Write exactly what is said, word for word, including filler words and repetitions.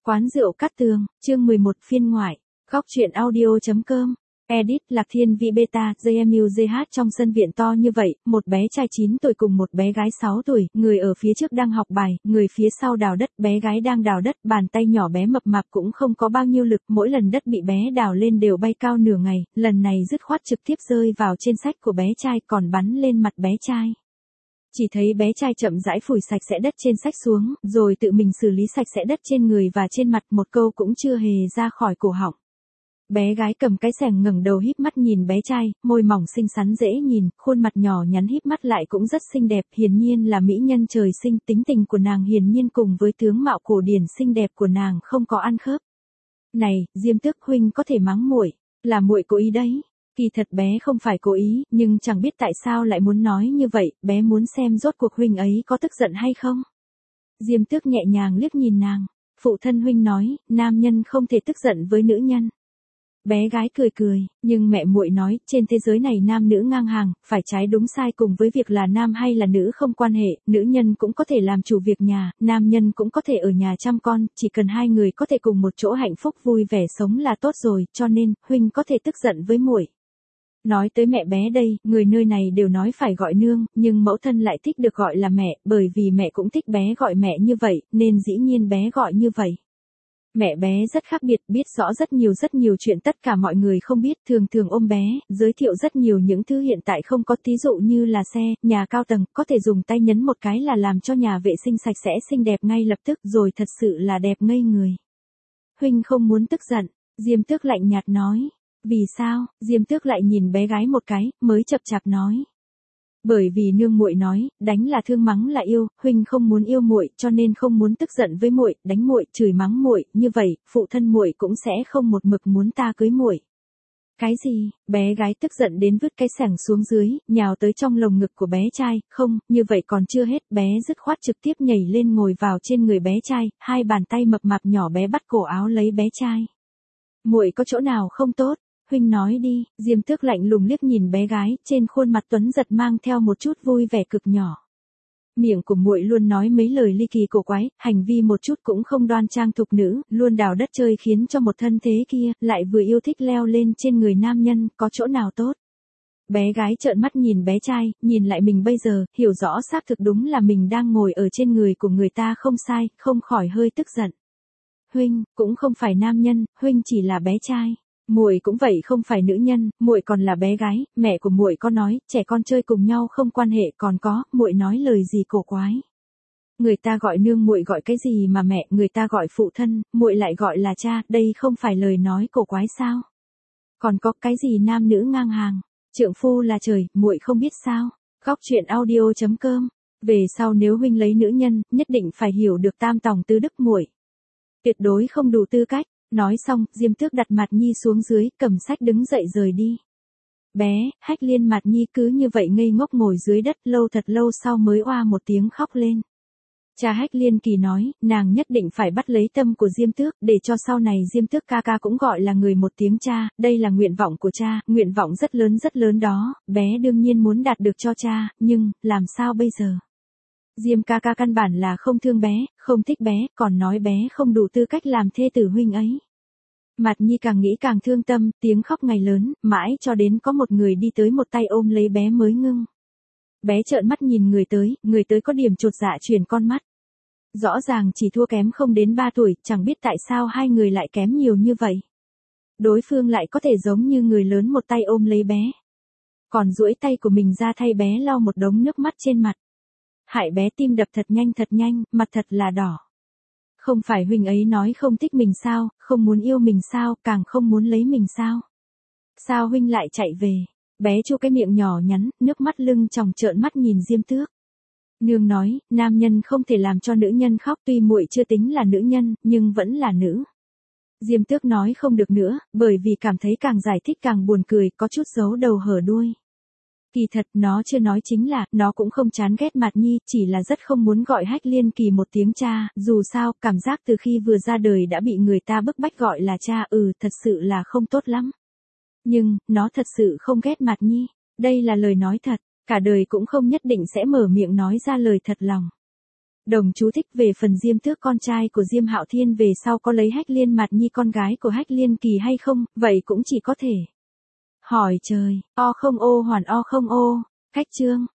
Quán rượu Cát Tường, chương mười một phiên ngoại, góc truyện audio.com, edit Lạc Thiên Vi Beta, gi em u giê hát trong sân viện to như vậy, một bé trai chín tuổi cùng một bé gái sáu tuổi, người ở phía trước đang học bài, người phía sau đào đất, bé gái đang đào đất, bàn tay nhỏ bé mập mạp cũng không có bao nhiêu lực, mỗi lần đất bị bé đào lên đều bay cao nửa ngày, lần này dứt khoát trực tiếp rơi vào trên sách của bé trai còn bắn lên mặt bé trai. Chỉ thấy bé trai chậm rãi phủi sạch sẽ đất trên sách xuống, rồi tự mình xử lý sạch sẽ đất trên người và trên mặt, một câu cũng chưa hề ra khỏi cổ họng. Bé gái cầm cái xẻng ngẩng đầu híp mắt nhìn bé trai, môi mỏng xinh xắn dễ nhìn, khuôn mặt nhỏ nhắn híp mắt lại cũng rất xinh đẹp, hiển nhiên là mỹ nhân trời sinh, tính tình của nàng hiển nhiên cùng với tướng mạo cổ điển xinh đẹp của nàng không có ăn khớp. Này, Diêm Tước huynh có thể mắng muội, là muội cố ý đấy. Kỳ thật bé không phải cố ý, nhưng chẳng biết tại sao lại muốn nói như vậy, bé muốn xem rốt cuộc huynh ấy có tức giận hay không. Diêm Tước nhẹ nhàng liếc nhìn nàng, phụ thân huynh nói, nam nhân không thể tức giận với nữ nhân. Bé gái cười cười, nhưng mẹ muội nói, trên thế giới này nam nữ ngang hàng, phải trái đúng sai cùng với việc là nam hay là nữ không quan hệ, nữ nhân cũng có thể làm chủ việc nhà, nam nhân cũng có thể ở nhà chăm con, chỉ cần hai người có thể cùng một chỗ hạnh phúc vui vẻ sống là tốt rồi, cho nên, huynh có thể tức giận với muội. Nói tới mẹ bé đây, người nơi này đều nói phải gọi nương, nhưng mẫu thân lại thích được gọi là mẹ, bởi vì mẹ cũng thích bé gọi mẹ như vậy, nên dĩ nhiên bé gọi như vậy. Mẹ bé rất khác biệt, biết rõ rất nhiều rất nhiều chuyện tất cả mọi người không biết, thường thường ôm bé, giới thiệu rất nhiều những thứ hiện tại không có, thí dụ như là xe, nhà cao tầng, có thể dùng tay nhấn một cái là làm cho nhà vệ sinh sạch sẽ xinh đẹp ngay lập tức, rồi thật sự là đẹp ngây người. Huynh không muốn tức giận, Diêm Tước lạnh nhạt nói. Vì sao? Diêm Tước lại nhìn bé gái một cái, mới chập chạp nói. Bởi vì nương muội nói, đánh là thương mắng là yêu, huynh không muốn yêu muội, cho nên không muốn tức giận với muội, đánh muội, chửi mắng muội, như vậy, phụ thân muội cũng sẽ không một mực muốn ta cưới muội. Cái gì? Bé gái tức giận đến vứt cái xẻng xuống dưới, nhào tới trong lồng ngực của bé trai, không, như vậy còn chưa hết, bé dứt khoát trực tiếp nhảy lên ngồi vào trên người bé trai, hai bàn tay mập mạp nhỏ bé bắt cổ áo lấy bé trai. Muội có chỗ nào không tốt? Huynh nói đi, Diêm Tước lạnh lùng liếc nhìn bé gái, trên khuôn mặt tuấn giật mang theo một chút vui vẻ cực nhỏ. Miệng của muội luôn nói mấy lời ly kỳ cổ quái, hành vi một chút cũng không đoan trang thục nữ, luôn đào đất chơi khiến cho một thân thế kia, lại vừa yêu thích leo lên trên người nam nhân, có chỗ nào tốt. Bé gái trợn mắt nhìn bé trai, nhìn lại mình bây giờ, hiểu rõ xác thực đúng là mình đang ngồi ở trên người của người ta không sai, không khỏi hơi tức giận. Huynh, cũng không phải nam nhân, huynh chỉ là bé trai. Muội cũng vậy không phải nữ nhân, muội còn là bé gái, mẹ của muội có nói, trẻ con chơi cùng nhau không quan hệ, còn có, muội nói lời gì cổ quái. Người ta gọi nương muội gọi cái gì mà mẹ, người ta gọi phụ thân, muội lại gọi là cha, đây không phải lời nói cổ quái sao? Còn có cái gì nam nữ ngang hàng, trượng phu là trời, muội không biết sao? Góc truyện audio.com. Về sau nếu huynh lấy nữ nhân, nhất định phải hiểu được tam tòng tứ đức muội. Tuyệt đối không đủ tư cách. Nói xong, Diêm Tước đặt Mạt Nhi xuống dưới, cầm sách đứng dậy rời đi. Bé, Hách Liên Mạt Nhi cứ như vậy ngây ngốc ngồi dưới đất, lâu thật lâu sau mới oa một tiếng khóc lên. Cha Hách Liên Kỳ nói, nàng nhất định phải bắt lấy tâm của Diêm Tước, để cho sau này Diêm Tước ca ca cũng gọi là người một tiếng cha, đây là nguyện vọng của cha, nguyện vọng rất lớn rất lớn đó, bé đương nhiên muốn đạt được cho cha, nhưng, làm sao bây giờ? Diêm ca ca căn bản là không thương bé, không thích bé, còn nói bé không đủ tư cách làm thê tử huynh ấy. Mạt Nhi càng nghĩ càng thương tâm, tiếng khóc ngày lớn, mãi cho đến có một người đi tới một tay ôm lấy bé mới ngưng. Bé trợn mắt nhìn người tới, người tới có điểm chột dạ chuyển con mắt. Rõ ràng chỉ thua kém không đến ba tuổi, chẳng biết tại sao hai người lại kém nhiều như vậy. Đối phương lại có thể giống như người lớn một tay ôm lấy bé. Còn duỗi tay của mình ra thay bé lau một đống nước mắt trên mặt. Hại bé tim đập thật nhanh thật nhanh, mặt thật là đỏ. Không phải huynh ấy nói không thích mình sao, không muốn yêu mình sao, càng không muốn lấy mình sao. Sao huynh lại chạy về? Bé chu cái miệng nhỏ nhắn, nước mắt lưng tròng trợn mắt nhìn Diêm Tước. Nương nói, nam nhân không thể làm cho nữ nhân khóc, tuy muội chưa tính là nữ nhân, nhưng vẫn là nữ. Diêm Tước nói không được nữa, bởi vì cảm thấy càng giải thích càng buồn cười, có chút giấu đầu hở đuôi. Kỳ thật nó chưa nói chính là, nó cũng không chán ghét Mạt Nhi, chỉ là rất không muốn gọi Hách Liên Kỳ một tiếng cha, dù sao, cảm giác từ khi vừa ra đời đã bị người ta bức bách gọi là cha, ừ, thật sự là không tốt lắm. Nhưng, nó thật sự không ghét Mạt Nhi, đây là lời nói thật, cả đời cũng không nhất định sẽ mở miệng nói ra lời thật lòng. Đồng chú thích về phần Diêm Tước con trai của Diêm Hạo Thiên về sau có lấy Hách Liên Mạt Nhi con gái của Hách Liên Kỳ hay không, vậy cũng chỉ có thể hỏi trời, o không ô hoàn o không ô, cách chương.